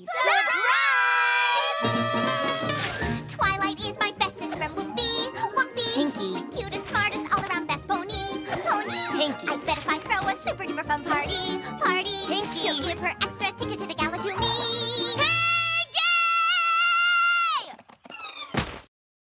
Surprise! Twilight is my bestest friend Whoopee. Whoopee, Pinky. she's the cutest, smartest, all-around best pony. Pony, Pinky. I bet if I throw a super duper fun party,